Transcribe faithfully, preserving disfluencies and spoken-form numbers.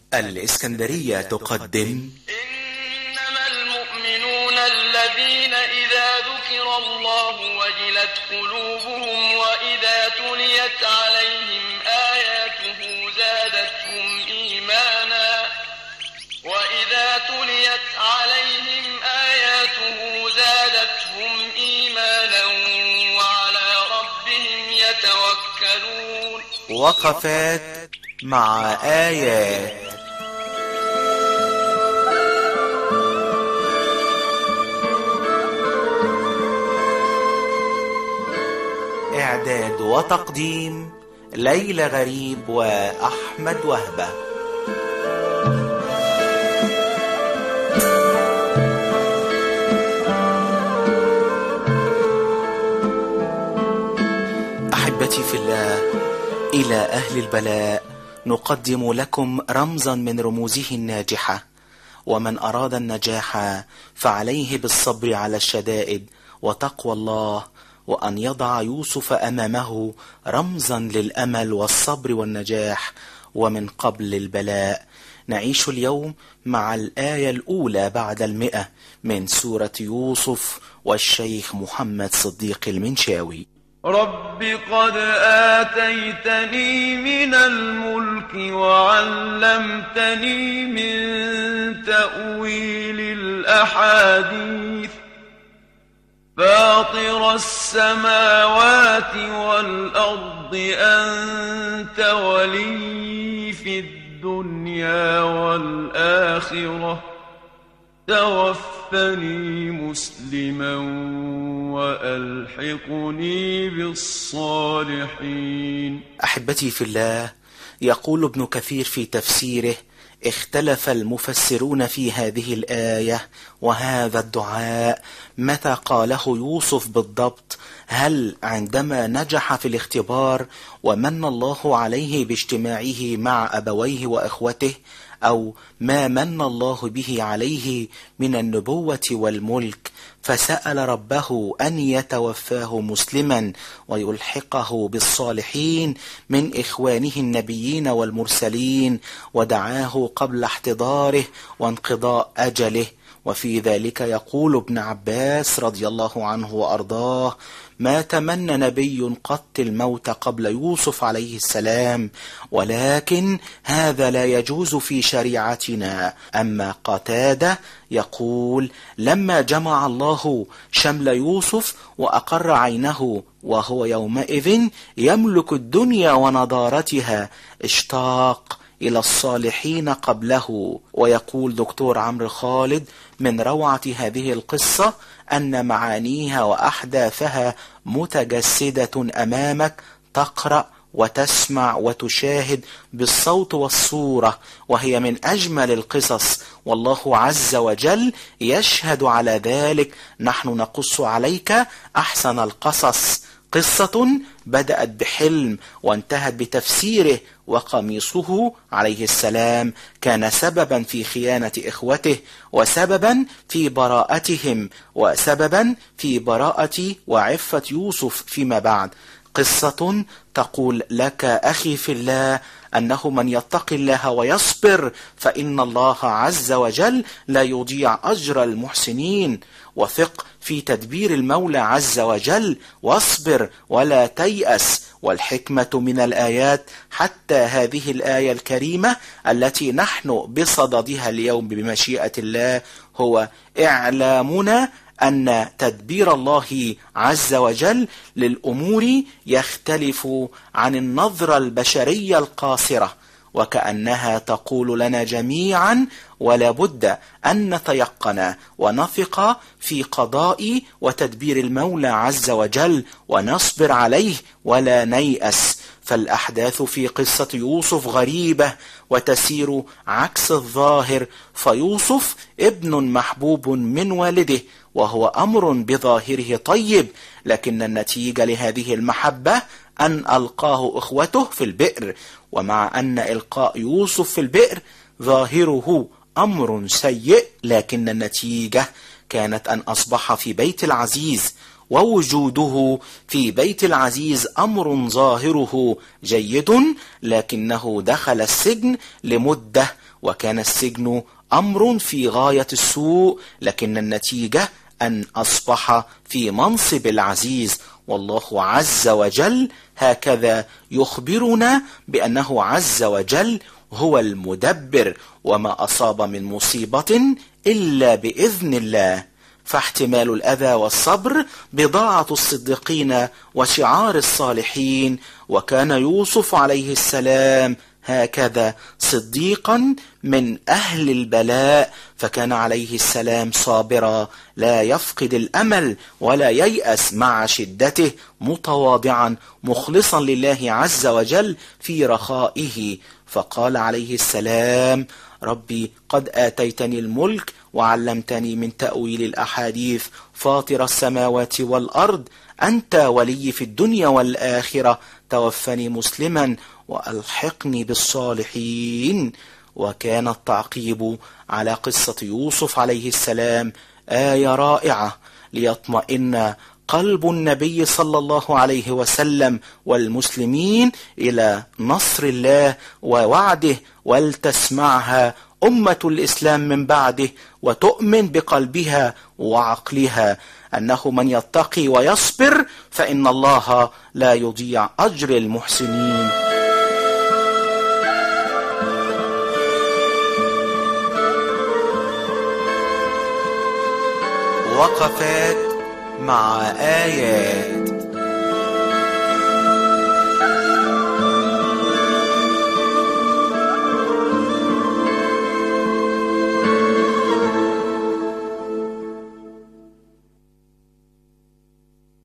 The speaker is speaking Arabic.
الإسكندرية تقدم إنما المؤمنون الذين إذا ذكر الله وجلت قلوبهم وإذا تليت عليهم آياته زادتهم إيمانا وإذا تليت عليهم آياته زادتهم إيمانا وعلى ربهم يتوكلون. وقفات مع آيات. إعداد وتقديم ليلى غريب وأحمد وهبة. أحبتي في الله، إلى أهل البلاء نقدم لكم رمزا من رموزه الناجحة، ومن أراد النجاح فعليه بالصبر على الشدائد وتقوى الله، وأن يضع يوسف أمامه رمزا للأمل والصبر والنجاح. ومن قبل البلاء نعيش اليوم مع الآية الأولى بعد المئة من سورة يوسف والشيخ محمد صديق المنشاوي. رب قد آتيتني من الملك وعلمتني من تأويل الأحاديث فاطر السماوات والأرض أنت ولي في الدنيا والآخرة توفني مسلما وألحقني بالصالحين. أحبتي في الله، يقول ابن كثير في تفسيره: اختلف المفسرون في هذه الآية وهذا الدعاء متى قاله يوسف بالضبط، هل عندما نجح في الاختبار ومن الله عليه باجتماعه مع أبويه وإخوته، أو ما من الله به عليه من النبوة والملك فسأل ربه أن يتوفاه مسلما ويلحقه بالصالحين من إخوانه النبيين والمرسلين، ودعاه قبل احتضاره وانقضاء أجله. وفي ذلك يقول ابن عباس رضي الله عنه وأرضاه: ما تمنى نبي قط الموت قبل يوسف عليه السلام، ولكن هذا لا يجوز في شريعتنا. أما قتادة يقول: لما جمع الله شمل يوسف وأقر عينه وهو يومئذ يملك الدنيا ونضارتها اشتاق إلى الصالحين قبله. ويقول دكتور عمرو خالد: من روعة هذه القصة أن معانيها وأحداثها متجسدة أمامك، تقرأ وتسمع وتشاهد بالصوت والصورة، وهي من أجمل القصص، والله عز وجل يشهد على ذلك. نحن نقص عليك أحسن القصص، قصة بدأت بحلم وانتهت بتفسيره، وقميصه عليه السلام كان سببا في خيانة إخوته، وسببا في براءتهم، وسببا في براءة وعفة يوسف فيما بعد. قصة تقول لك أخي في الله أنه من يتق الله ويصبر فإن الله عز وجل لا يضيع أجر المحسنين. وثق في تدبير المولى عز وجل، واصبر ولا تيأس. والحكمة من الآيات حتى هذه الآية الكريمة التي نحن بصددها اليوم بمشيئة الله هو إعلامنا أن تدبير الله عز وجل للأمور يختلف عن النظرة البشرية القاصرة، وكأنها تقول لنا جميعا: ولا بد أن نتيقن ونثق في قضاء وتدبير المولى عز وجل ونصبر عليه ولا نيأس. فالأحداث في قصة يوسف غريبة وتسير عكس الظاهر، فيوسف ابن محبوب من والده، وهو أمر بظاهره طيب، لكن النتيجة لهذه المحبة أن ألقاه إخوته في البئر. ومع أن إلقاء يوسف في البئر ظاهره أمر سيء، لكن النتيجة كانت أن أصبح في بيت العزيز، ووجوده في بيت العزيز أمر ظاهره جيد، لكنه دخل السجن لمدة، وكان السجن أمر في غاية السوء، لكن النتيجة أن أصبح في منصب العزيز. والله عز وجل هكذا يخبرنا بأنه عز وجل هو المدبر، وما أصاب من مصيبة إلا بإذن الله. فاحتمال الأذى والصبر بضاعة الصديقين وشعار الصالحين، وكان يوسف عليه السلام هكذا صديقا من أهل البلاء، فكان عليه السلام صابرا لا يفقد الأمل ولا ييأس مع شدته، متواضعا مخلصا لله عز وجل في رخائه. فقال عليه السلام: ربي قد آتيتني الملك وعلمتني من تأويل الأحاديث، فاطر السماوات والأرض، أنت ولي في الدنيا والآخرة، توفني مسلما وألحقني بالصالحين. وكان التعقيب على قصة يوسف عليه السلام آية رائعة ليطمئن قلب النبي صلى الله عليه وسلم والمسلمين إلى نصر الله ووعده، ولتسمعها أمة الإسلام من بعده وتؤمن بقلبها وعقلها أنه من يتقي ويصبر فإن الله لا يضيع أجر المحسنين. وقفات مع آيات.